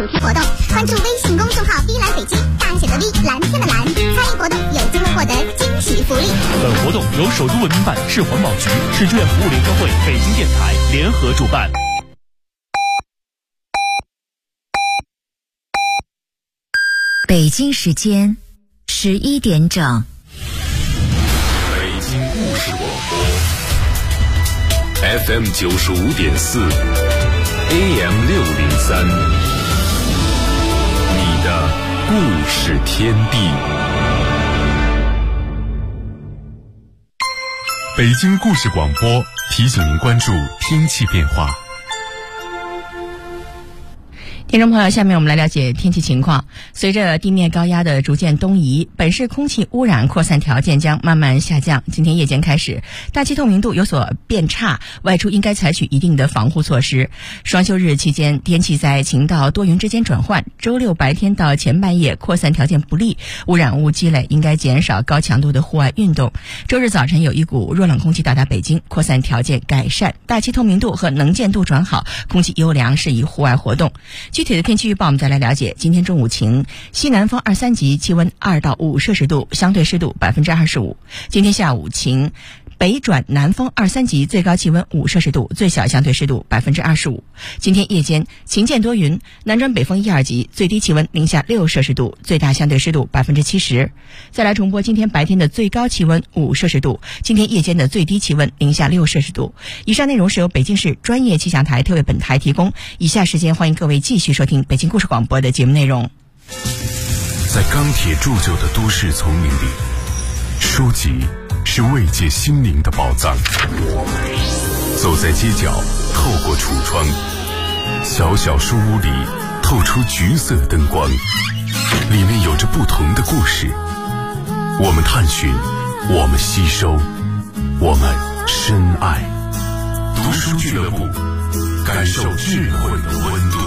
主题活动，关注微信公众号“碧蓝北京”，大写的 V， 蓝天的蓝，参与活动有机会获得惊喜福利。 本活动由首都文明办、市环保局、市志愿服务联合会、北京电台联合主办。 北京时间11点整。 北京故事广播 FM 95.4 AM 603，你的故事天地。北京故事广播提醒您关注天气变化。 听众朋友，下面我们来了解天气情况。随着地面高压的逐渐东移，本市空气污染扩散条件将慢慢下降。今天夜间开始，大气透明度有所变差，外出应该采取一定的防护措施。双休日期间，天气在晴到多云之间转换。周六白天到前半夜扩散条件不利，污染物积累，应该减少高强度的户外运动。周日早晨有一股弱冷空气到达北京，扩散条件改善，大气透明度和能见度转好，空气优良，适宜户外活动。具体的天气预报我们再来了解。今天中午晴，西南风2、3级，气温2到5摄氏度，相对湿度25%。今天下午晴，北转南风2、3级，最高气温5摄氏度，最小相对湿度25%。今天夜间晴间多云，南转北风1、2级，最低气温零下6摄氏度，最大相对湿度70%。再来重播今天白天的最高气温5摄氏度，今天夜间的最低气温零下6摄氏度。以上内容是由北京市专业气象台特为本台提供。以下时间欢迎各位继续收听北京故事广播的节目内容。 在钢铁铸就的都市丛林里，书籍是慰藉心灵的宝藏。走在街角，透过橱窗，小小书屋里透出橘色灯光，里面有着不同的故事。我们探寻，我们吸收，我们深爱。读书俱乐部，感受智慧的温度。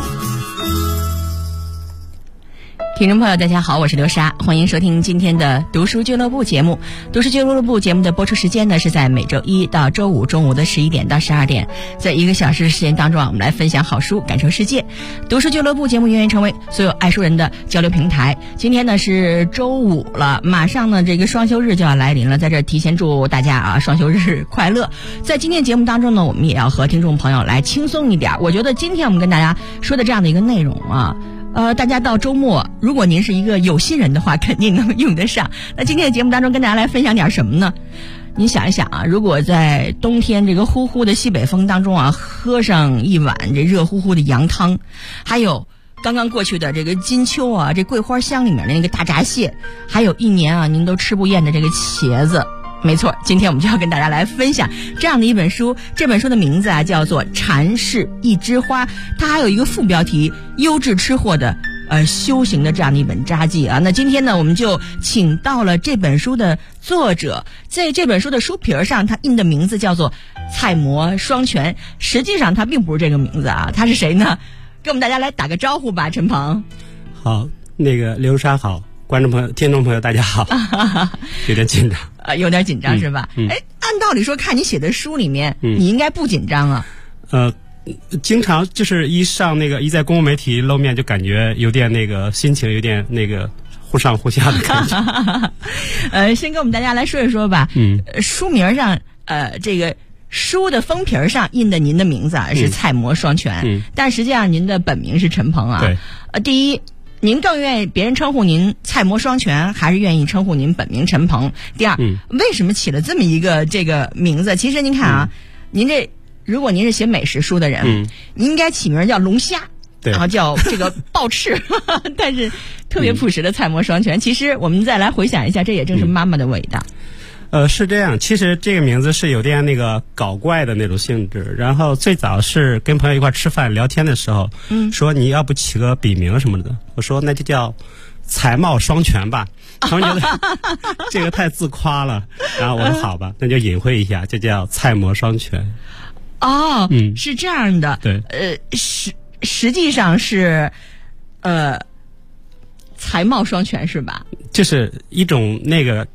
听众朋友大家好，我是刘莎，欢迎收听今天的读书俱乐部节目。读书俱乐部节目的播出时间呢，是在每周一到周五中午的11点到12点，在1个小时时间当中我们来分享好书，感受世界。读书俱乐部节目永远成为所有爱书人的交流平台。今天呢是周五了，马上呢这个双休日就要来临了，在这提前祝大家双休日快乐。在今天节目当中呢，我们也要和听众朋友来轻松一点。我觉得今天我们跟大家说的这样的一个内容大家到周末，如果您是一个有心人的话，肯定能用得上。那今天的节目当中跟大家来分享点什么呢？您想一想如果在冬天这个呼呼的西北风当中喝上一碗这热乎乎的羊汤，还有刚刚过去的这个金秋这桂花香里面的那个大闸蟹，还有一年您都吃不厌的这个茄子。没错，今天我们就要跟大家来分享这样的一本书。这本书的名字叫做《禅是一枝花》，它还有一个副标题优质吃货的修行的这样的一本札记那今天呢，我们就请到了这本书的作者，在这本书的书皮上他印的名字叫做蔡模双全，实际上他并不是这个名字他是谁呢？跟我们大家来打个招呼吧，陈鹏。 好，刘莎好，观众朋友、听众朋友大家好。有点紧张有点紧张是吧？按道理说看你写的书里面你应该不紧张经常就是一在公共媒体露面，就感觉有点心情有点忽上忽下的感觉。 先跟我们大家来说一说吧。书名上这个书的封皮上印的您的名字是蔡模双全，但实际上您的本名是陈鹏对。 第一，您更愿意别人称呼您蔡模双全，还是愿意称呼您本名陈鹏？第二，为什么起了这么一个这个名字？其实您看如果您是写美食书的人，您应该起名叫龙虾，然后叫这个爆翅但是特别朴实的蔡模双全，其实我们再来回想一下，这也正是妈妈的伟大。 是这样，其实这个名字是有点搞怪的那种性质。然后最早是跟朋友一块吃饭聊天的时候，说你要不起个笔名什么的，我说那就叫才貌双全吧。他们觉得这个太自夸了，然后我说好吧，那就隐晦一下，就叫蔡模双全。 是这样的。 对。 实际上是才貌双全是吧？ 就是一种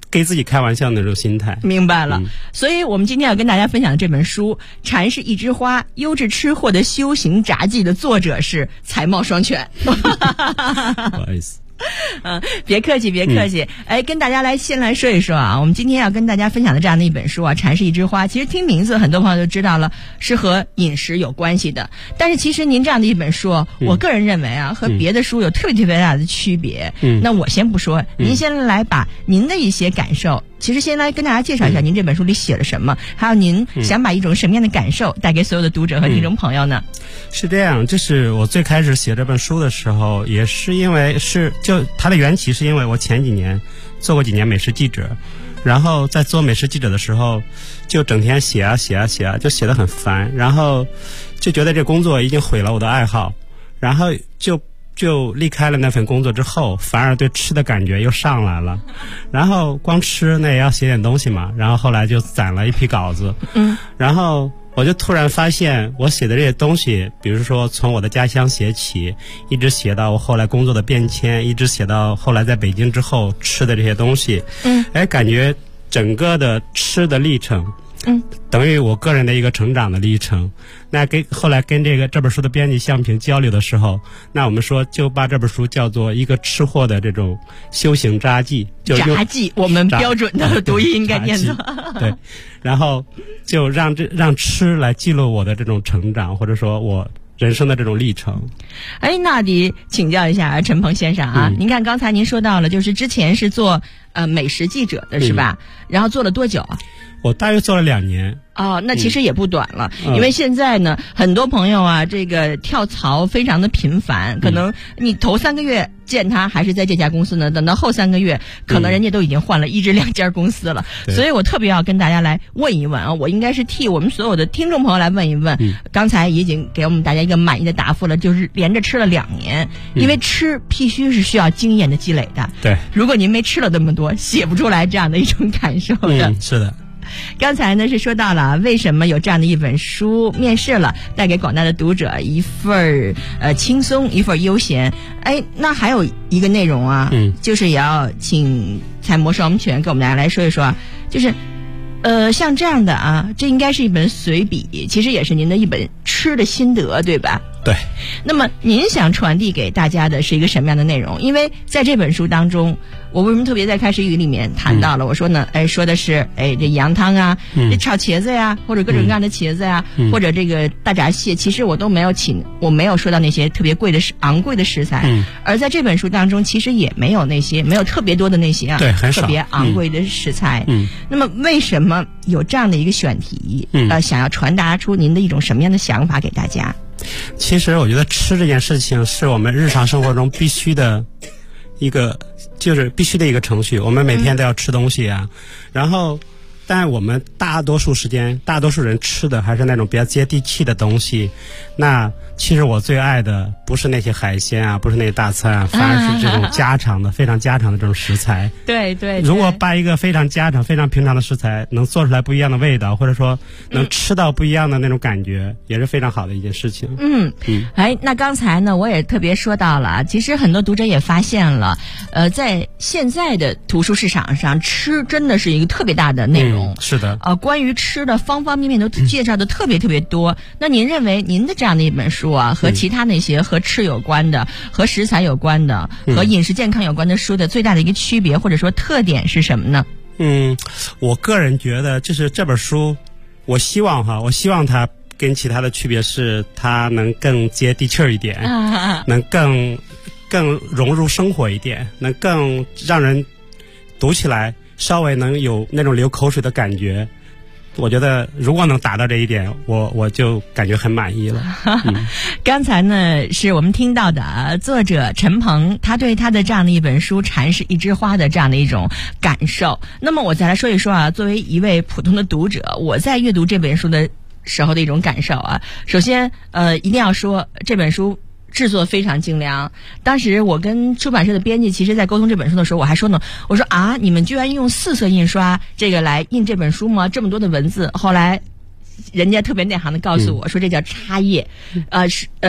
给自己开玩笑的那种心态。 明白了。所以我们今天要跟大家分享的这本书《禅是一枝花：优质吃货的修行札记》的作者是才貌双全。 不好意思。 别客气，别客气。跟大家先来说一说啊，我们今天要跟大家分享的这样的一本书啊，《禅是一枝花》，其实听名字很多朋友就知道了，是和饮食有关系的。但是其实您这样的一本书，我个人认为啊，和别的书有特别大的区别。那我先不说，您先来把您的一些感受，其实先来跟大家介绍一下您这本书里写了什么，还有您想把一种什么样的感受带给所有的读者和听众朋友呢？ 是这样，就是我最开始写这本书的时候，也是因为就它的缘起是因为我前几年做过几年美食记者，然后在做美食记者的时候，就整天写啊，就写得很烦，然后就觉得这工作已经毁了我的爱好，然后就离开了那份工作之后，反而对吃的感觉又上来了，然后光吃那也要写点东西嘛，然后后来就攒了一批稿子，然后我就突然发现我写的这些东西，比如说从我的家乡写起，一直写到我后来工作的变迁，一直写到后来在北京之后吃的这些东西，感觉整个的吃的历程，等于我个人的一个成长的历程。那后来跟这本书的编辑向平交流的时候，那我们说就把这本书叫做一个吃货的这种修行札记， 札记，我们标准的读音应该念的。 对，然后就让吃来记录我的这种成长，或者说我人生的这种历程。 那得请教一下陈鹏先生啊，您看刚才您说到了，就是之前是做美食记者的是吧？然后做了多久啊？ 我大约做了2年。 那其实也不短了，因为现在呢，很多朋友啊，这个跳槽非常的频繁，可能你头3个月见他还是在这家公司呢，等到后3个月，可能人家都已经换了1至2家公司了。所以我特别要跟大家来问一问啊，我应该是替我们所有的听众朋友来问一问。刚才已经给我们大家一个满意的答复了，就是连着吃了2年，因为吃必须是需要经验的积累的。 对， 如果您没吃了那么多，写不出来这样的一种感受的。 是的。 刚才呢是说到了为什么有这样的一本书面世了，带给广大的读者一份轻松，一份悠闲。那还有一个内容啊，就是也要请才模双全跟我们大家来说一说啊，就是像这样的啊，这应该是一本随笔，其实也是您的一本吃的心得，对吧？ 对。 那么您想传递给大家的是一个什么样的内容？因为在这本书当中，我为什么特别在开始语里面谈到了，我说呢，说的是这羊汤啊，这炒茄子呀，或者各种各样的茄子呀，或者这个大闸蟹，其实我都没有我没有说到那些特别昂贵的食材，而在这本书当中，其实也没有特别多的那些对，很少特别昂贵的食材。那么为什么有这样的一个选题？想要传达出您的一种什么样的想法给大家？ 其实我觉得吃这件事情是我们日常生活中必须的一个程序，我们每天都要吃东西啊，然后但我们大多数人吃的还是那种比较接地气的东西。那其实我最爱的不是那些海鲜啊，不是那些大餐啊，反而是这种家常的非常家常的这种食材。 对， 如果把一个非常家常非常平常的食材能做出来不一样的味道，或者说能吃到不一样的那种感觉，也是非常好的一件事情。 那刚才呢我也特别说到了，其实很多读者也发现了，在现在的图书市场上，吃真的是一个特别大的内容。 是的。 关于吃的方方面面都介绍的特别特别多。那您认为您的这样的一本书啊，和其他那些和吃有关的、和食材有关的、和饮食健康有关的书的最大的一个区别或者说特点是什么呢？ 我个人觉得就是这本书，我希望它跟其他的区别是它能更接地气儿一点，能更融入生活一点，能更让人读起来稍微能有那种流口水的感觉。我觉得如果能达到这一点，我就感觉很满意了。 刚才呢是我们听到的作者陈鹏他对他的这样的一本书《禅是一枝花》的这样的一种感受。那么我再来说一说啊，作为一位普通的读者，我在阅读这本书的时候的一种感受啊。首先一定要说这本书制作非常精良。当时我跟出版社的编辑其实在沟通这本书的时候，我还说呢，我说啊，你们居然用4色印刷这个来印这本书吗？这么多的文字。后来人家特别内行的告诉我说，这叫插页，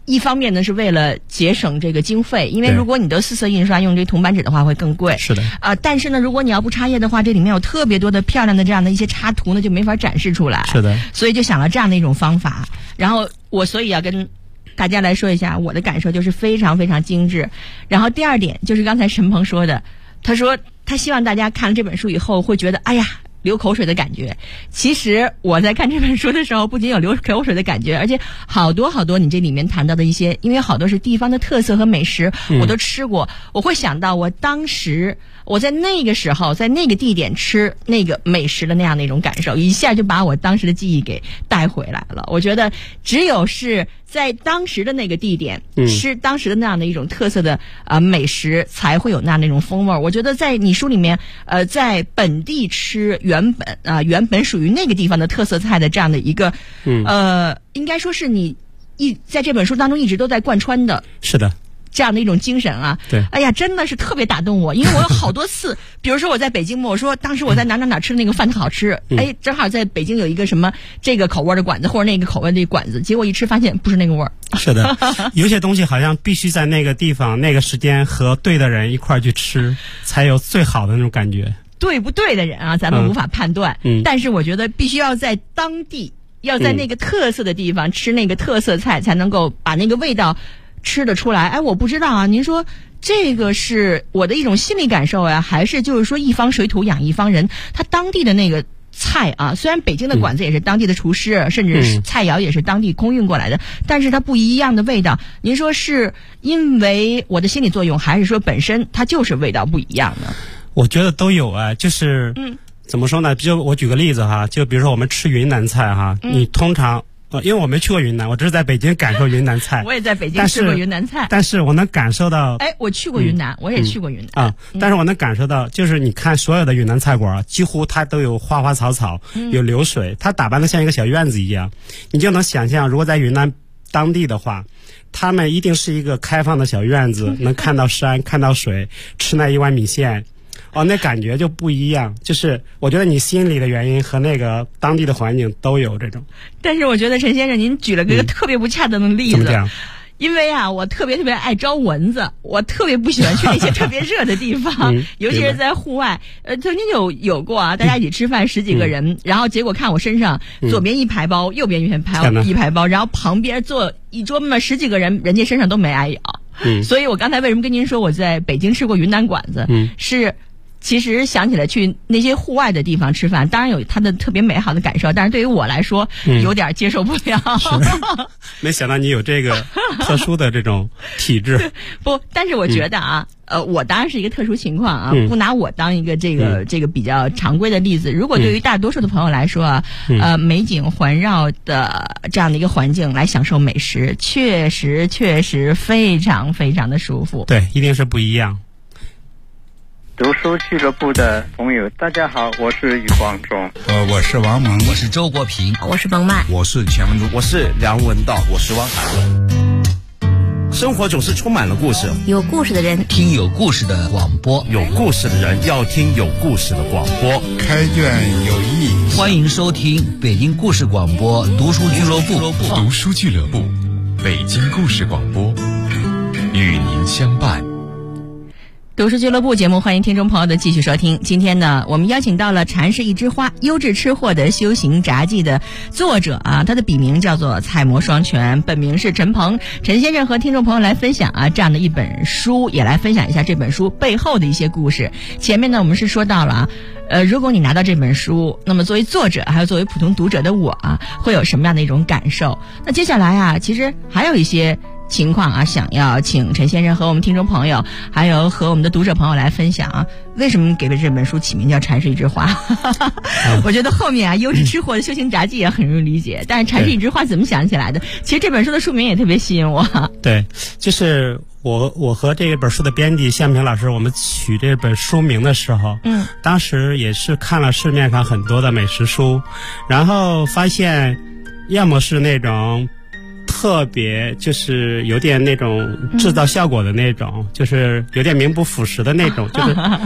一方面呢是为了节省这个经费，因为如果你的4色印刷用这铜版纸的话会更贵。 是的。 但是呢，如果你要不插页的话，这里面有特别多的漂亮的这样的一些插图呢，就没法展示出来。 是的。 所以就想了这样的一种方法，然后所以要跟大家来说一下我的感受，就是非常非常精致。然后第二点就是刚才陈鹏说的，他说他希望大家看了这本书以后会觉得哎呀流口水的感觉。其实我在看这本书的时候，不仅有流口水的感觉，而且好多好多你这里面谈到的一些，因为好多是地方的特色和美食，我都吃过，我会想到我当时我在那个时候在那个地点吃那个美食的那样的一种感受，一下就把我当时的记忆给带回来了。我觉得只有是在当时的那个地点吃当时的那样的一种特色的美食，才会有那样的一种风味。我觉得在你书里面在本地吃原本属于那个地方的特色菜的这样的一个应该说是你在这本书当中一直都在贯穿的。 是的。 这样的一种精神啊， 对， 哎呀，真的是特别打动我，因为我有好多次，比如说我在北京嘛，我说当时我在哪吃的那个饭特好吃，哎，正好在北京有一个什么这个口味的馆子或者那个口味的馆子，结果一吃发现不是那个味儿。 是的，有些东西好像必须在那个地方、那个时间和对的人一块儿去吃，才有最好的那种感觉。 对不对的人啊，咱们无法判断，但是我觉得必须要在当地，要在那个特色的地方吃那个特色菜，才能够把那个味道吃得出来。哎，我不知道啊，您说这个是我的一种心理感受呀，还是就是说一方水土养一方人，他当地的那个菜啊，虽然北京的馆子也是当地的厨师，甚至是菜肴也是当地空运过来的，但是它不一样的味道。您说是因为我的心理作用，还是说本身它就是味道不一样呢？ 我觉得都有啊，就是怎么说呢？就我举个例子哈，就比如说我们吃云南菜哈，你通常因为我没去过云南，我只是在北京感受云南菜。 我也在北京吃过云南菜， 但是我能感受到。 哎，我去过云南，我也去过云南但是我能感受到，就是你看所有的云南菜馆，几乎它都有花花草草，有流水，它打扮的像一个小院子一样，你就能想象，如果在云南当地的话，他们一定是一个开放的小院子，能看到山，看到水，吃那一碗米线。那感觉就不一样，就是我觉得你心里的原因和那个当地的环境都有这种。但是我觉得陈先生您举了个特别不恰当的例子。 怎么讲？ 因为啊，我特别爱招蚊子，我特别不喜欢去那些特别热的地方，尤其是在户外。曾经有过啊，大家一起吃饭10几个人，然后结果看我身上左边一排包，右边一排包，然后旁边坐一桌嘛10几个人，人家身上都没挨咬。所以我刚才为什么跟您说我在北京吃过云南馆子，是其实想起来去那些户外的地方吃饭，当然有它的特别美好的感受，但是对于我来说有点接受不了。 没想到你有这个特殊的这种体质。 不，但是我觉得啊，我当然是一个特殊情况啊，不拿我当一个这个比较常规的例子。如果对于大多数的朋友来说啊，美景环绕的这样的一个环境来享受美食，确实非常非常的舒服。 对，一定是不一样。 读书俱乐部的朋友，大家好，我是余光中。 我是王蒙， 我是周国平， 我是冯曼， 我是钱文忠， 我是梁文道，我是汪涵。生活总是充满了故事， 有故事的人听有故事的广播， 有故事的人要听有故事的广播。 开卷有益， 欢迎收听北京故事广播读书俱乐部。 读书俱乐部，北京故事广播，与您相伴。 读书俱乐部节目，欢迎听众朋友的继续收听。今天呢，我们邀请到了《禅是一枝花：优质吃货的修行札记》的作者啊，他的笔名叫做蔡模双全，本名是陈鹏。陈先生和听众朋友来分享啊这样的一本书，也来分享一下这本书背后的一些故事。前面呢，我们是说到了如果你拿到这本书，那么作为作者还有作为普通读者的我啊，会有什么样的一种感受？那接下来啊，其实还有一些情况啊，想要请陈先生和我们听众朋友还有和我们的读者朋友来分享啊，为什么给这本书起名叫《禅是一枝花》我觉得后面啊，优质吃货的修行札记也很容易理解，但是禅是一枝花怎么想起来的？其实这本书的书名也特别吸引我。 对，就是我和这本书的编辑向平老师，我们取这本书名的时候，当时也是看了市面上很多的美食书，然后发现要么是那种特别就是有点那种制造效果的那种，就是有点名不副实的那种，就是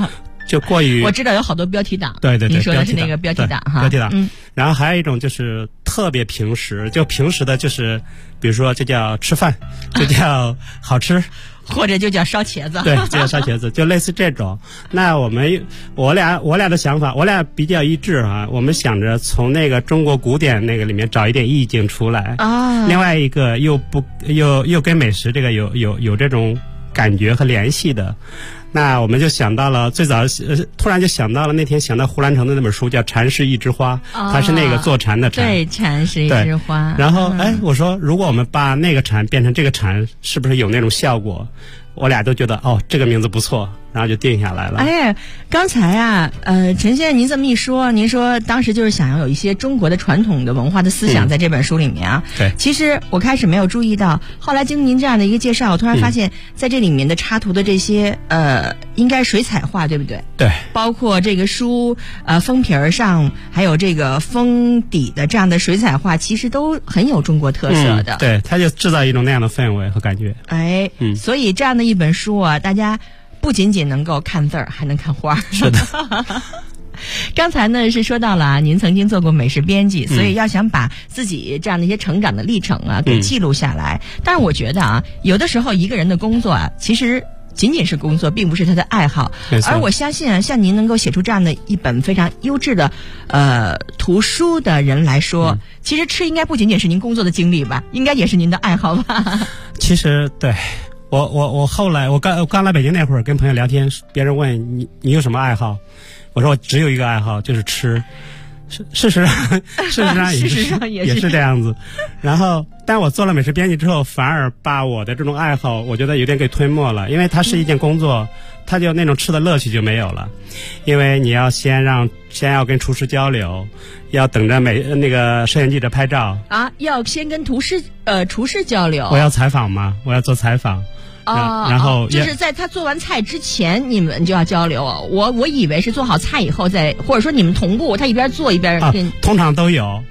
就过于我知道有好多标题党， 对， 您说的是那个标题党哈， 标题党。然后还有一种就是特别平时，就平时的，就是比如说这叫吃饭，这叫好吃。 或者就叫烧茄子， 对，就叫烧茄子，就类似这种。那我俩的想法，我俩比较一致啊。我们想着从那个中国古典那个里面找一点意境出来啊。另外一个又跟美食这个有这种感觉和联系的。那我们就想到了最早突然就想到了那天想到胡兰成的那本书叫《禅是一枝花》，它是那个坐禅的禅。 对，禅是一枝花。 然后我说如果我们把那个禅变成这个禅，是不是有那种效果？我俩都觉得这个名字不错，然后就定下来了。 刚才陈先生您这么一说，您说当时就是想要有一些中国的传统的文化的思想在这本书里面啊。 对， 其实我开始没有注意到，后来经过您这样的一个介绍，我突然发现在这里面的插图的这些应该水彩画，对不对？ 对， 包括这个书封皮儿上还有这个封底的这样的水彩画，其实都很有中国特色的。 对，它就制造一种那样的氛围和感觉。 所以这样的一本书啊，大家不仅仅能够看字儿，还能看花。 是的。 刚才呢是说到了您曾经做过美食编辑，所以要想把自己这样的一些成长的历程啊给记录下来。但是我觉得有的时候一个人的工作啊，其实仅仅是工作，并不是他的爱好。而我相信像您能够写出这样的一本非常优质的图书的人来说，其实吃应该不仅仅是您工作的经历吧，应该也是您的爱好吧。 其实对。我后来我刚来北京那会儿跟朋友聊天，别人问你有什么爱好，我说我只有一个爱好，就是吃。事实上也是这样子。然后但我做了美食编辑之后，反而把我的这种爱好我觉得有点给吞没了，因为它是一件工作，它就那种吃的乐趣就没有了。因为你要先要跟厨师交流，要等着那个摄影记者拍照啊，要先跟厨师交流。 我要采访嘛，我要做采访。然后就是在他做完菜之前，你们就要交流。我以为是做好菜以后再，或者说你们同步，他一边做一边通常都有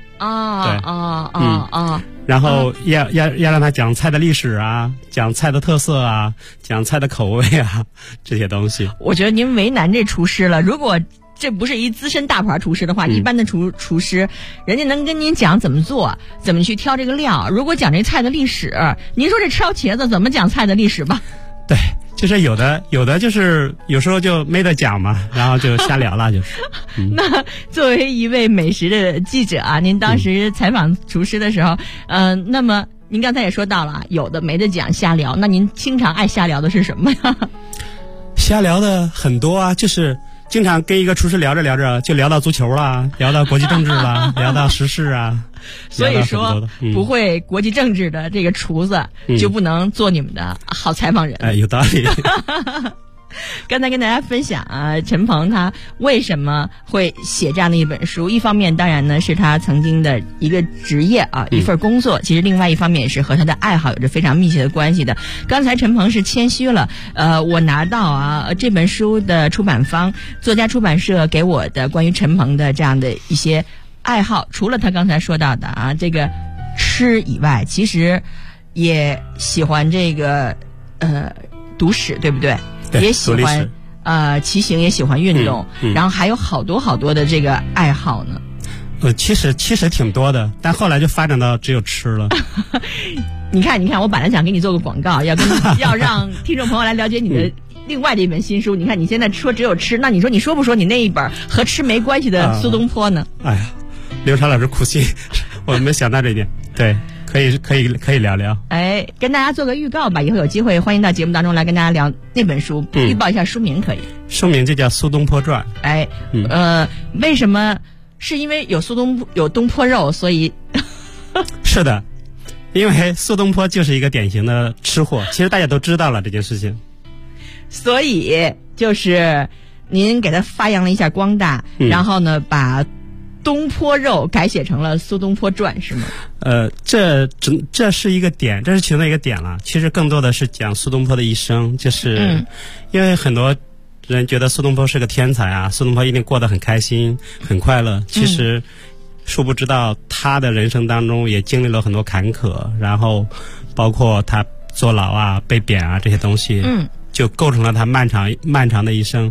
然后要让他讲菜的历史啊，讲菜的特色啊，讲菜的口味啊，这些东西。 我觉得您为难这厨师了。如果这不是一资深大牌厨师的话，一般的厨师人家能跟您讲怎么做，怎么去挑这个料。如果讲这菜的历史，您说这烧茄子怎么讲菜的历史吧？ 对，就是有的就是有时候就没得讲嘛，然后就瞎聊了就是。 那作为一位美食的记者啊，您当时采访厨师的时候，那么您刚才也说到了，有的没得讲瞎聊，那您经常爱瞎聊的是什么呀？ 瞎聊的很多啊，就是经常跟一个厨师聊着聊着就聊到足球了，聊到国际政治了，聊到时事啊。 所以说不会国际政治的这个厨子就不能做你们的好采访人。 有道理。 刚才跟大家分享啊，陈鹏他为什么会写这样的一本书，一方面当然呢是他曾经的一个职业啊，一份工作，其实另外一方面也是和他的爱好有着非常密切的关系的。刚才陈鹏是谦虚了，我拿到这本书的出版方作家出版社给我的关于陈鹏的这样的一些爱好，除了他刚才说到的这个吃以外，其实也喜欢这个读史，对不对？也喜欢骑行，也喜欢运动，然后还有好多好多的这个爱好呢。 其实挺多的，但后来就发展到只有吃了。 你看，我本来想给你做个广告，要让听众朋友来了解你的另外的一本新书。你看你现在说只有吃，那你说不说你那一本和吃没关系的苏东坡呢？ 哎呀，刘畅老师苦心，我没想到这一点。对。可以聊聊。 跟大家做个预告吧，以后有机会欢迎到节目当中来跟大家聊那本书，预报一下书名可以。 书名就叫《苏东坡传》。 为什么？是因为有东坡肉，所以是的，因为苏东坡就是一个典型的吃货，其实大家都知道了这件事情，所以就是您给他发扬了一下光大，然后呢把东坡肉改写成了苏东坡传，是吗？ 这是一个点，这是其中的一个点了。其实更多的是讲苏东坡的一生，就是因为很多人觉得苏东坡是个天才啊，苏东坡一定过得很开心很快乐，其实殊不知道他的人生当中也经历了很多坎坷，然后包括他坐牢啊、被贬啊这些东西，就构成了他漫长的一生。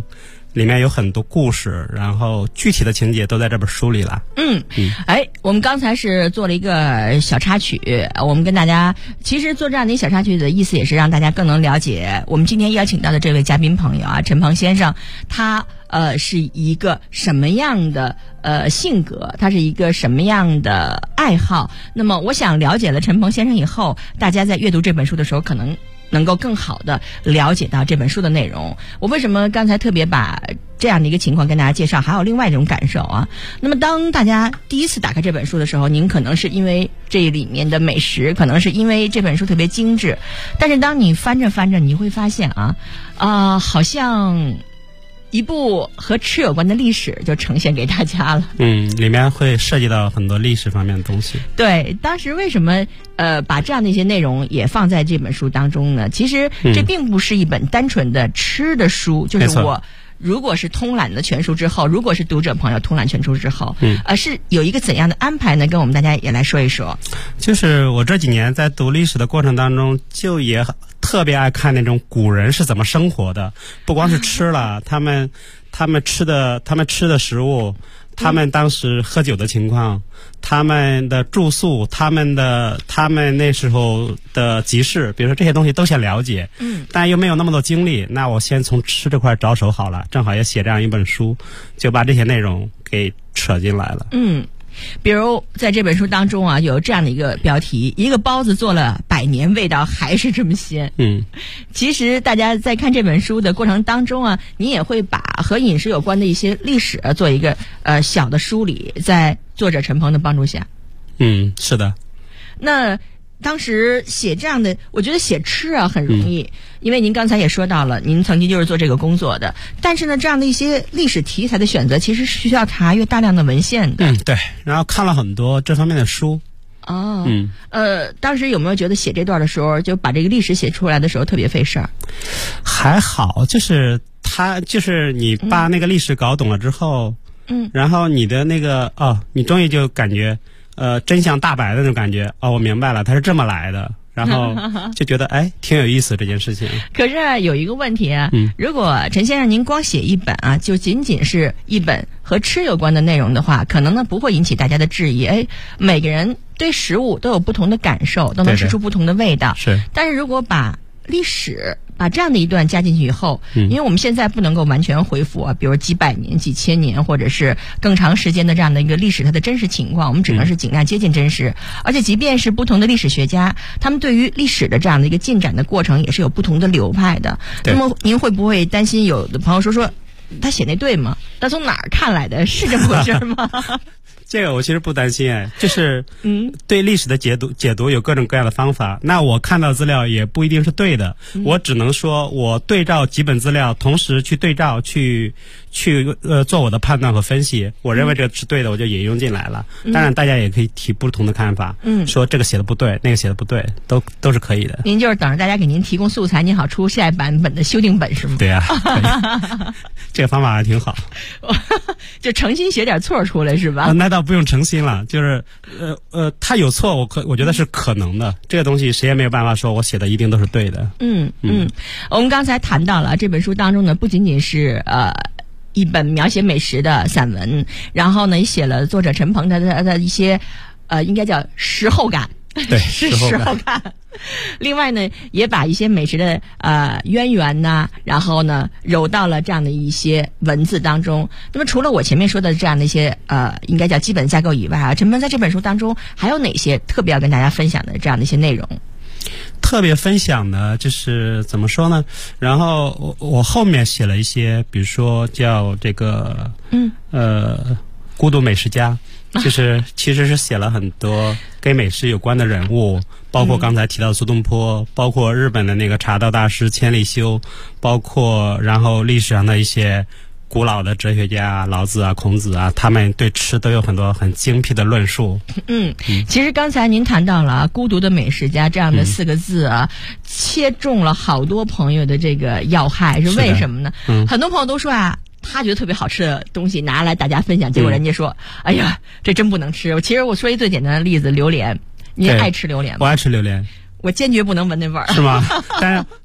里面有很多故事，然后具体的情节都在这本书里了。 我们刚才是做了一个小插曲，我们跟大家其实做这样的一小插曲的意思也是让大家更能了解我们今天邀请到的这位嘉宾朋友啊，陈鹏先生，他是一个什么样的性格，他是一个什么样的爱好。那么我想了解了陈鹏先生以后，大家在阅读这本书的时候可能能够更好的了解到这本书的内容。我为什么刚才特别把这样的一个情况跟大家介绍，还有另外一种感受啊。那么当大家第一次打开这本书的时候，您可能是因为这里面的美食，可能是因为这本书特别精致，但是当你翻着翻着，你会发现好像一部和吃有关的历史就呈现给大家了。 里面会涉及到很多历史方面的东西。 对，当时为什么把这样的一些内容也放在这本书当中呢？其实这并不是一本单纯的吃的书，就是我如果是通览了全书之后，如果是读者朋友通览全书之后，是有一个怎样的安排呢？跟我们大家也来说一说。就是我这几年在读历史的过程当中，就也特别爱看那种古人是怎么生活的，不光是吃了，他们吃的食物，他们当时喝酒的情况，他们的住宿，他们那时候的集市，比如说这些东西都想了解，但又没有那么多精力，那我先从吃这块着手好了，正好也写这样一本书，就把这些内容给扯进来了。 比如在这本书当中啊，有这样的一个标题，一个包子做了100年，味道还是这么鲜。其实大家在看这本书的过程当中啊，你也会把和饮食有关的一些历史做一个小的梳理，在作者陈鹏的帮助下。 是的。 那当时写这样的，我觉得写吃啊很容易，因为您刚才也说到了，您曾经就是做这个工作的。但是呢，这样的一些历史题材的选择，其实是需要查阅大量的文献的。 对。然后看了很多这方面的书。 当时有没有觉得写这段的时候，就把这个历史写出来的时候特别费事儿？ 还好，就是你把那个历史搞懂了之后，然后你的那个你终于就感觉。真相大白的那种感觉，我明白了，他是这么来的，然后就觉得挺有意思这件事情。 可是有一个问题啊，如果陈先生您光写一本啊，就仅仅是一本和吃有关的内容的话，可能呢不会引起大家的质疑。每个人对食物都有不同的感受，都能吃出不同的味道。 是。 但是如果把历史把这样的一段加进去以后，因为我们现在不能够完全恢复啊，比如几百年、几千年，或者是更长时间的这样的一个历史它的真实情况，我们只能是尽量接近真实。而且即便是不同的历史学家，他们对于历史的这样的一个进展的过程也是有不同的流派的。那么您会不会担心有的朋友说他写那对吗？他从哪儿看来的？是这么回事吗？ 这个我其实不担心，就是对历史的解读有各种各样的方法。那我看到资料也不一定是对的，我只能说我对照几本资料，同时去对照去做我的判断和分析。我认为这个是对的，我就引用进来了。当然，大家也可以提不同的看法，说这个写的不对，那个写的不对，都是可以的。 您就是等着大家给您提供素材，您好出下一版本的修订本是吗？ 对呀，这个方法还挺好。 就诚心写点错出来是吧？ 那倒不用诚心了，就是他有错，我觉得是可能的。这个东西谁也没有办法说我写的一定都是对的。 我们刚才谈到了这本书当中呢，不仅仅是一本描写美食的散文，然后呢也写了作者陈鹏的一些应该叫时候感。 对， 是时候感。另外呢，也把一些美食的渊源呐，然后呢揉到了这样的一些文字当中。那么除了我前面说的这样的一些应该叫基本架构以外啊，陈鹏在这本书当中还有哪些特别要跟大家分享的这样的一些内容？ 特别分享的就是怎么说呢？然后我后面写了一些，比如说叫这个孤独美食家。就是其实是写了很多跟美食有关的人物，包括刚才提到的苏东坡，包括日本的那个茶道大师千利休，包括然后历史上的一些古老的哲学家老子啊、孔子啊，他们对吃都有很多很精辟的论述。 其实刚才您谈到了孤独的美食家这样的4个字啊，切中了好多朋友的这个要害，是为什么呢？很多朋友都说啊，他觉得特别好吃的东西拿来大家分享，结果人家说哎呀这真不能吃。其实我说一最简单的例子，榴莲。您爱吃榴莲吗？ 我爱吃榴莲。 我坚决不能闻那味儿。 是吗？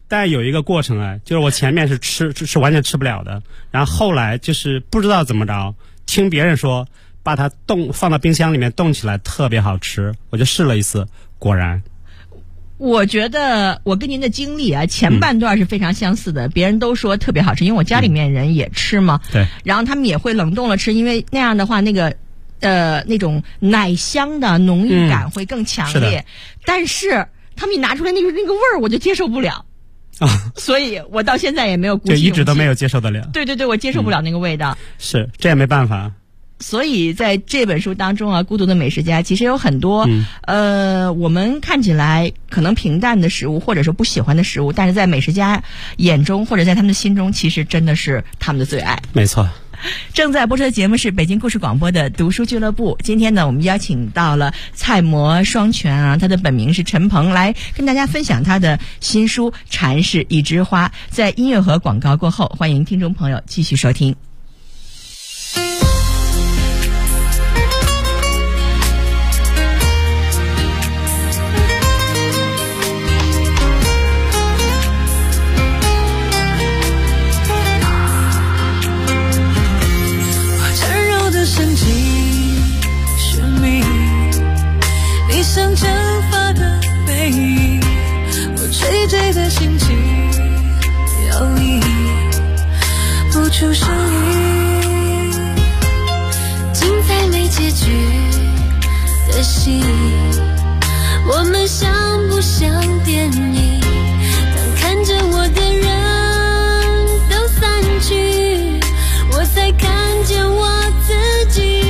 但有一个过程啊，就是我前面是完全吃不了的，然后后来就是不知道怎么着，听别人说把它放到冰箱里面冻起来特别好吃，我就试了一次，果然。 我觉得我跟您的经历啊，前半段是非常相似的，别人都说特别好吃，因为我家里面人也吃嘛， 对， 然后他们也会冷冻了吃，因为那样的话那个那种奶香的浓郁感会更强烈，但是他们一拿出来那个味儿我就接受不了啊，所以我到现在也没有鼓起勇气， 就一直都没有接受得了。 对，我接受不了那个味道。 是，这也没办法。 所以在这本书当中啊，孤独的美食家其实有很多我们看起来可能平淡的食物，或者说不喜欢的食物，但是在美食家眼中或者在他们的心中，其实真的是他们的最爱。 没错。 正在播出的节目是北京故事广播的读书俱乐部。今天呢，我们邀请到了菜魔双全啊，他的本名是陈鹏，来跟大家分享他的新书《禅是一枝花》。在音乐和广告过后，欢迎听众朋友继续收听。 像蒸发的背影，我垂坠的心情摇曳不出声音，精彩没结局的戏，我们像不像电影？当看着我的人都散去，我才看见我自己。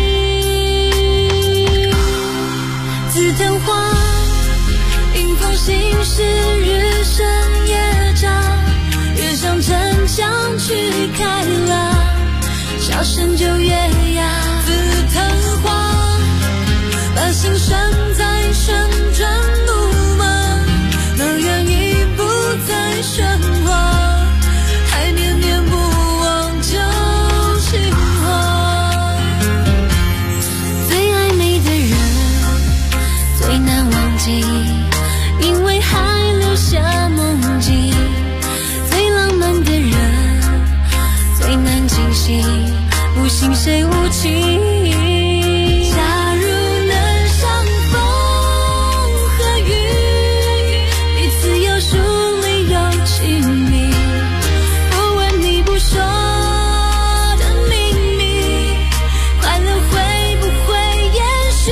紫藤花，迎风行驶，日升夜长，越向城墙去开朗，笑声就越哑。紫藤花，把心拴在旋转木马，乐园已不再喧哗，还念念不忘旧情话。最暧昧的人最难忘记，因为还留下梦境。最浪漫的人最难惊醒，不信谁无情。假如能相逢和雨，彼此有疏离有亲密，不问你不说的秘密，快乐会不会延续？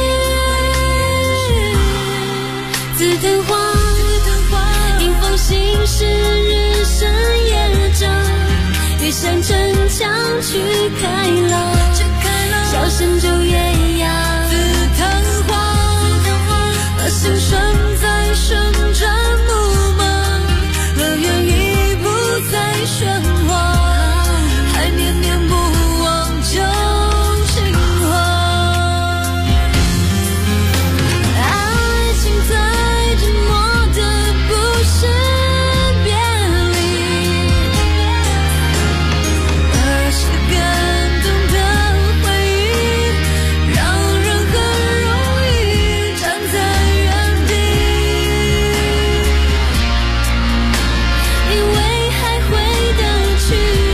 紫藤花，迎风行驶，日升夜长，越向城墙去开朗，笑声就越哑。紫藤花，把心拴在旋转木马，乐园已不再喧哗，还念念不忘旧情话。爱情最折磨的不是别离，而是感动的回忆，让人很容易站在原地，以为还回得去。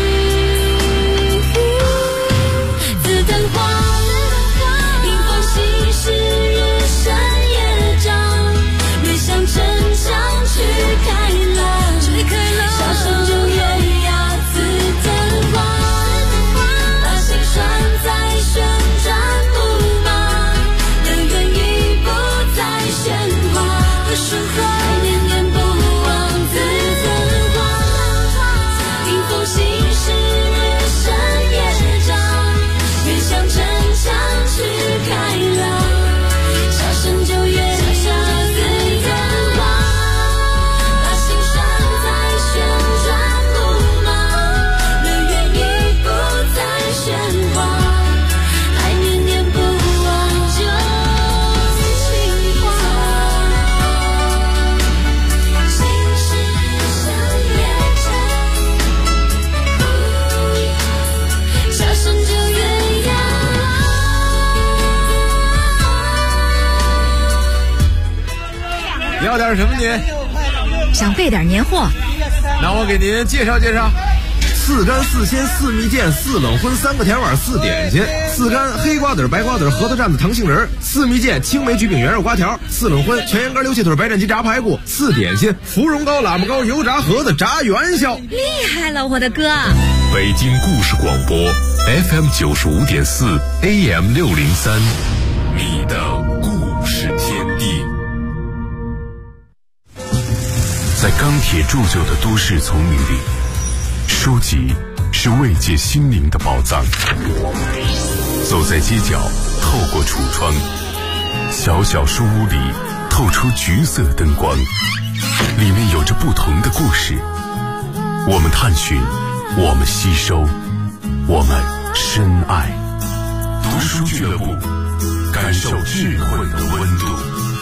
紫藤花，迎风行驶，日升夜长，越向城墙去开朗，笑声就越哑。紫藤花，把心拴在旋转木马，乐园已不再喧哗，还念念不忘。紫藤花，迎风行驶，日升夜长，越向城墙去开朗，笑声就越哑。紫藤花，把心拴在旋转木马，乐园已不再喧哗，还念念不忘旧情话。心事像夜长，笑声就越哑。 要点什么你？ 想备点年货。 那我给您介绍介绍。4干4鲜4蜜饯4冷荤3个甜碗4点心，4干黑瓜子白瓜子核桃蘸子糖杏仁，4蜜饯青梅焗饼圆肉瓜条，4冷荤全羊肝溜气腿白斩鸡炸排骨，4点心芙蓉糕喇嘛糕油炸盒子炸元宵。 厉害了，我的哥！ 北京故事广播 FM 95.4 AM 603，你的故事天地。在钢铁铸就的都市丛林里，书籍是慰藉心灵的宝藏。走在街角，透过橱窗，小小书屋里透出橘色灯光，里面有着不同的故事。我们探寻，我们吸收，我们深爱。读书俱乐部，感受智慧的温度。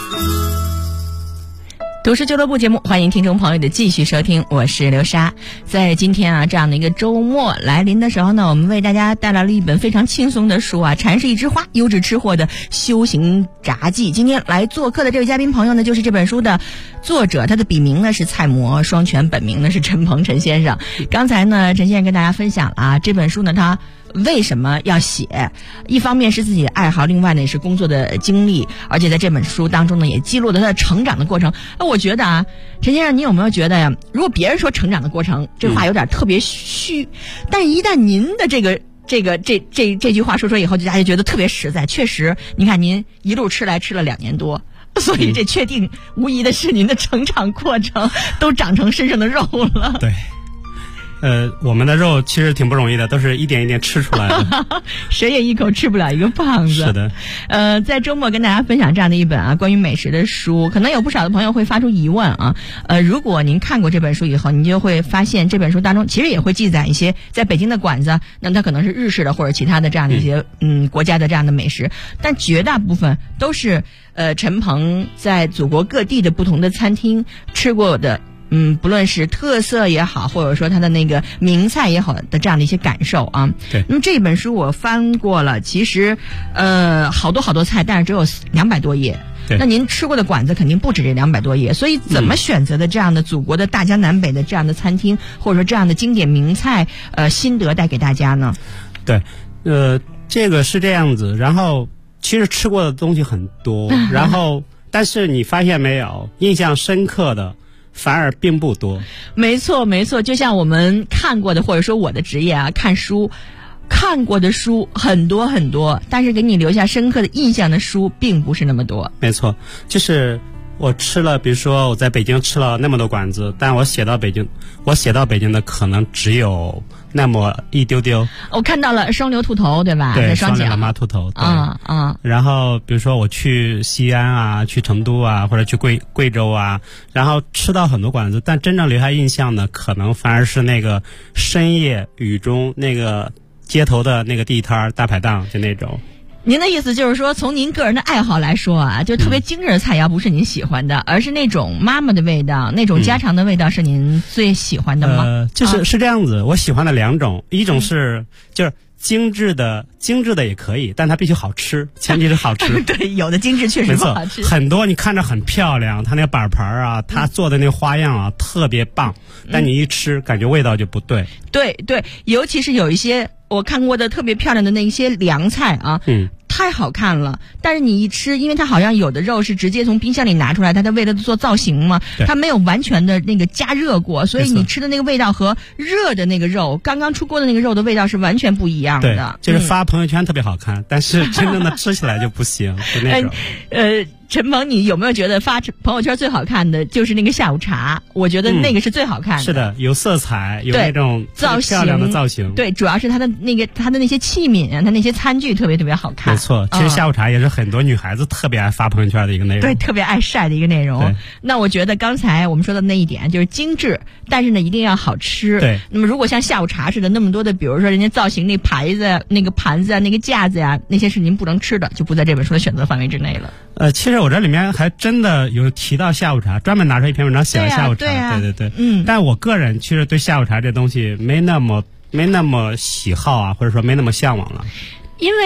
读书俱乐部节目，欢迎听众朋友的继续收听，我是刘莎。在今天这样的一个周末来临的时候呢，我们为大家带来了一本非常轻松的书禅是一枝花，优质吃货的修行札记。今天来做客的这位嘉宾朋友呢，就是这本书的作者，他的笔名呢是蔡模双全，本名呢是陈鹏陈先生。刚才呢，陈先生跟大家分享了这本书呢，他为什么要写？一方面是自己的爱好，另外呢也是工作的经历，而且在这本书当中呢也记录了他的成长的过程。我觉得陈先生，你有没有觉得呀？如果别人说成长的过程，这话有点特别虚，但是一旦您的这句话说出以后，大家就觉得特别实在。确实，你看您一路吃了2年多。所以这确定无疑的是您的成长过程都长成身上的肉了。 对。我们的肉其实挺不容易的，都是一点一点吃出来的。 谁也一口吃不了一个胖子。 是的。 在周末跟大家分享这样的一本关于美食的书，可能有不少的朋友会发出疑问如果您看过这本书以后，您就会发现这本书当中其实也会记载一些在北京的馆子，那它可能是日式的或者其他的这样的一些国家的这样的美食，但绝大部分都是陈鹏在祖国各地的不同的餐厅吃过的。不论是特色也好，或者说它的那个名菜也好的这样的一些感受对。 那么这本书我翻过了，其实好多菜，但是只有200多页。 对。 那您吃过的馆子肯定不止这200多页，所以怎么选择的这样的祖国的大江南北的这样的餐厅，或者说这样的经典名菜，心得带给大家呢？ 对，这个是这样子。然后其实吃过的东西很多，然后但是你发现没有，印象深刻的反而并不多。 没错，就像我们看过的，或者说我的职业看书，看过的书很多很多，但是给你留下深刻的印象的书并不是那么多。 没错，就是我吃了，比如说我在北京吃了那么多馆子，但我写到北京的可能只有那么一丢丢。 我看到了双流兔头，对吧？ 对， 双流妈兔头。对。 然后比如说我去西安去成都或者去贵州然后吃到很多馆子，但真正留下印象的可能反而是那个深夜雨中那个街头的那个地摊大排档，就那种。 您的意思就是说，从您个人的爱好来说就特别精致的菜肴不是您喜欢的，而是那种妈妈的味道，那种家常的味道是您最喜欢的吗？ 是这样子，我喜欢的2种，一种是就是精致的也可以，但它必须好吃，前提是好吃。 对，有的精致确实不好吃。 很多你看着很漂亮，它那个板盘它做的那个花样特别棒，但你一吃感觉味道就不对。 对，尤其是有一些我看过的特别漂亮的那一些凉菜太好看了，但是你一吃，因为它好像有的肉是直接从冰箱里拿出来，它为了做造型嘛，它没有完全的那个加热过，所以你吃的那个味道和热的那个肉，刚刚出锅的那个肉的味道是完全不一样的。 对，就是发朋友圈特别好看，但是真正的吃起来就不行，就那种。 陈鹏，你有没有觉得发朋友圈最好看的就是那个下午茶？我觉得那个是最好看的。 是的，有色彩，有那种漂亮的造型。 对，主要是它的那些器皿它那些餐具特别特别好看。 没错，其实下午茶也是很多女孩子特别爱发朋友圈的一个内容。 对，特别爱晒的一个内容。那我觉得刚才我们说的那一点就是精致，但是呢一定要好吃。 对。 那么如果像下午茶似的那么多的，比如说人家造型那牌子、那个盘子那个架子那些是您不能吃的，就不在这本书的选择范围之内了。 其实我这里面还真的有提到下午茶，专门拿出一篇文章写了下午茶。对。但我个人其实对下午茶这东西没那么喜好或者说没那么向往了。 因为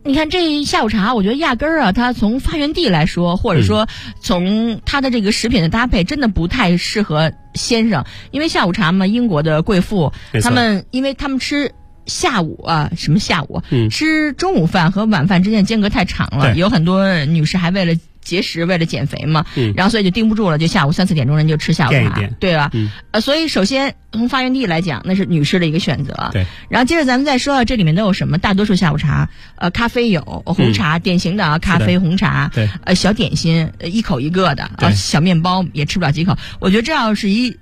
你看这下午茶，我觉得压根儿啊，它从发源地来说，或者说从它的这个食品的搭配，真的不太适合先生，因为下午茶嘛，英国的贵妇他们吃下午啊，什么下午？吃中午饭和晚饭之间间隔太长了，有很多女士还为了节食，为了减肥嘛，然后所以就盯不住了，就下午3、4点钟人就吃下午茶，对吧？所以首先从发源地来讲，那是女士的一个选择。 对， 然后接着咱们再说这里面都有什么？大多数下午茶，咖啡有，红茶，典型的啊，咖啡、红茶， 对， 小点心，一口一个的啊，小面包也吃不了几口。我觉得这要是一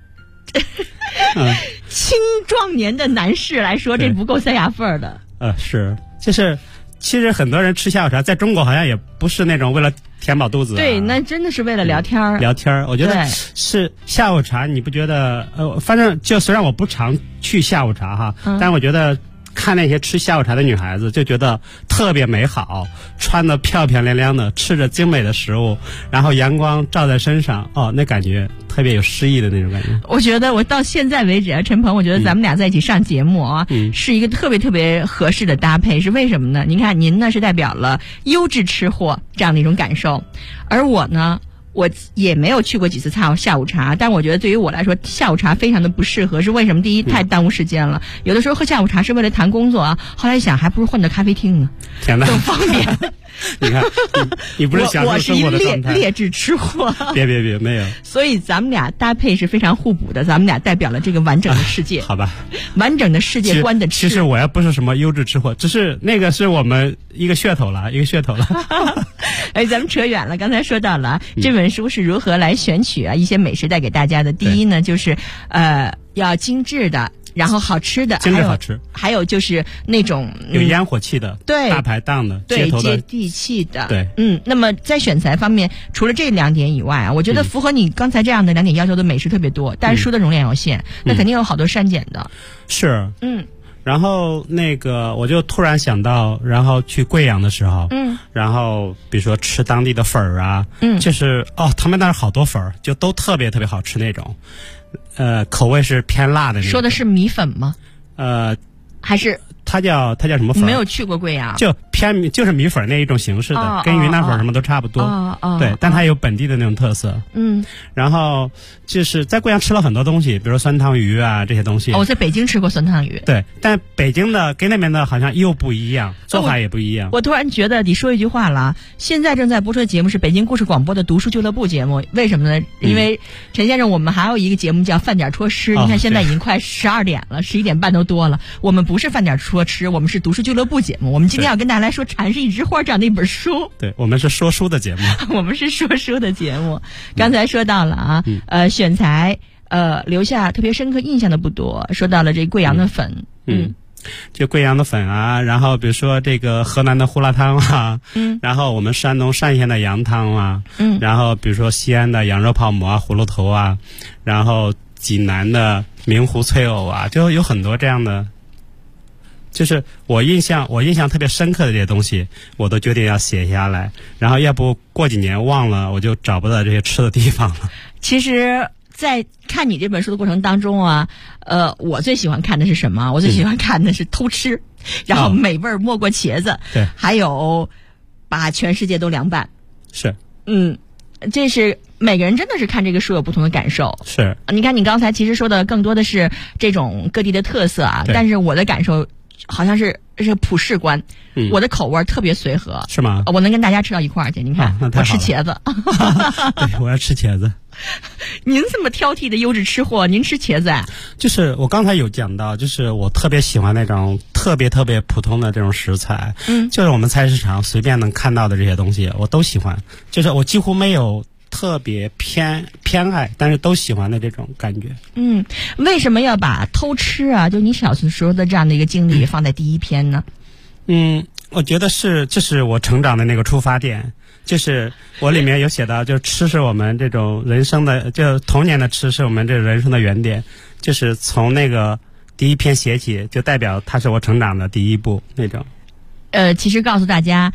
青壮年的男士来说，这不够塞牙缝的。 是，就是其实很多人吃下午茶，在中国好像也不是那种为了填饱肚子， 对，那真的是为了聊天儿。 聊天儿，我觉得是下午茶，你不觉得？反正就虽然我不常去下午茶哈，但我觉得看那些吃下午茶的女孩子，就觉得特别美好，穿得漂漂亮亮的，吃着精美的食物，然后阳光照在身上，那感觉特别有诗意的那种感觉。 我觉得我到现在为止啊，陈鹏，我觉得咱们俩在一起上节目啊，是一个特别特别合适的搭配。是为什么呢？您看，您呢是代表了优质吃货这样的一种感受，而我呢，我也没有去过几次下午茶，但我觉得对于我来说，下午茶非常的不适合。是为什么？第一，太耽误时间了。有的时候喝下午茶是为了谈工作啊，后来想还不如换到咖啡厅呢，更方便。 你看，你不是享受生活的状态。 我是一劣质吃货。 别，没有。 所以咱们俩搭配是非常互补的，咱们俩代表了这个完整的世界。 好吧， 完整的世界观的吃。 其实我也不是什么优质吃货，只是那个是我们一个噱头了。 哎，咱们扯远了。刚才说到了这本书是如何来选取一些美食带给大家的。第一呢，就是要精致的。然后好吃的， 精致好吃， 还有就是那种有烟火气的， 对， 大排档的， 对， 街头的， 接地气的， 对， 那么在选材方面，除了这2点以外啊，我觉得符合你刚才这样的2点要求的美食特别多，但是书的容量有限，那肯定有好多删减的。 是，然后那个我就突然想到，然后去贵阳的时候，然后比如说吃当地的粉儿啊，就是他们那儿好多粉儿，就都特别特别好吃那种。口味是偏辣的那种。 说的是米粉吗？还是它叫什么粉？ 没有去过贵阳， 就是米粉那一种形式的，跟云南粉什么都差不多。对，但它有本地的那种特色。然后就是在贵阳吃了很多东西，比如说酸汤鱼啊这些东西。 我在北京吃过酸汤鱼。 对，但北京的跟那边的好像又不一样，做法也不一样。 我突然觉得你说一句话了，现在正在播出的节目是北京故事广播的读书俱乐部节目，为什么呢？因为陈先生，我们还有一个节目叫饭点戳吃，你看现在已经快12点了，11点半都多了。我们不是饭点戳吃，我们是读书俱乐部节目。我们今天要跟大家来说《禅是一枝花》这样的一本书。 对，我们是说书的节目。 我们是说书的节目。刚才说到了选材留下特别深刻印象的不多，说到了这贵阳的粉。 就贵阳的粉啊，然后比如说这个河南的胡辣汤啊，然后我们山东单县的羊汤啊，然后比如说西安的羊肉泡馍啊、葫芦头啊，然后济南的明湖脆藕啊，就有很多这样的。就是我印象特别深刻的这些东西，我都决定要写下来，然后要不过几年忘了，我就找不到这些吃的地方了。 其实在看你这本书的过程当中啊，我最喜欢看的是什么？我最喜欢看的是偷吃，然后美味没过茄子， 对， 还有把全世界都凉拌。 是， 这是每个人真的是看这个书有不同的感受。 是， 你看你刚才其实说的更多的是这种各地的特色啊，但是我的感受好像是普世观，我的口味特别随和。 是吗？ 我能跟大家吃到一块儿去。你看，我吃茄子。 对，我要吃茄子。 您这么挑剔的优质吃货，您吃茄子啊？ 就是我刚才有讲到，就是我特别喜欢那种特别特别普通的这种食材，就是我们菜市场随便能看到的这些东西，我都喜欢。就是我几乎没有特别偏爱，但是都喜欢的这种感觉。 为什么要把偷吃啊，就你小时候的这样的一个经历放在第一篇呢？ 我觉得这是我成长的那个出发点。就是我里面有写到，就是吃是我们这种人生的，就童年的吃是我们这人生的原点，就是从那个第一篇写起，就代表它是我成长的第一步那种。 其实告诉大家，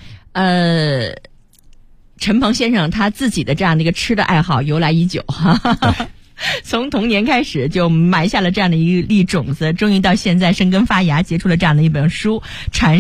陈鹏先生他自己的这样的一个吃的爱好由来已久，从童年开始就埋下了这样的一粒种子，终于到现在生根发芽，结出了这样的一本书《禅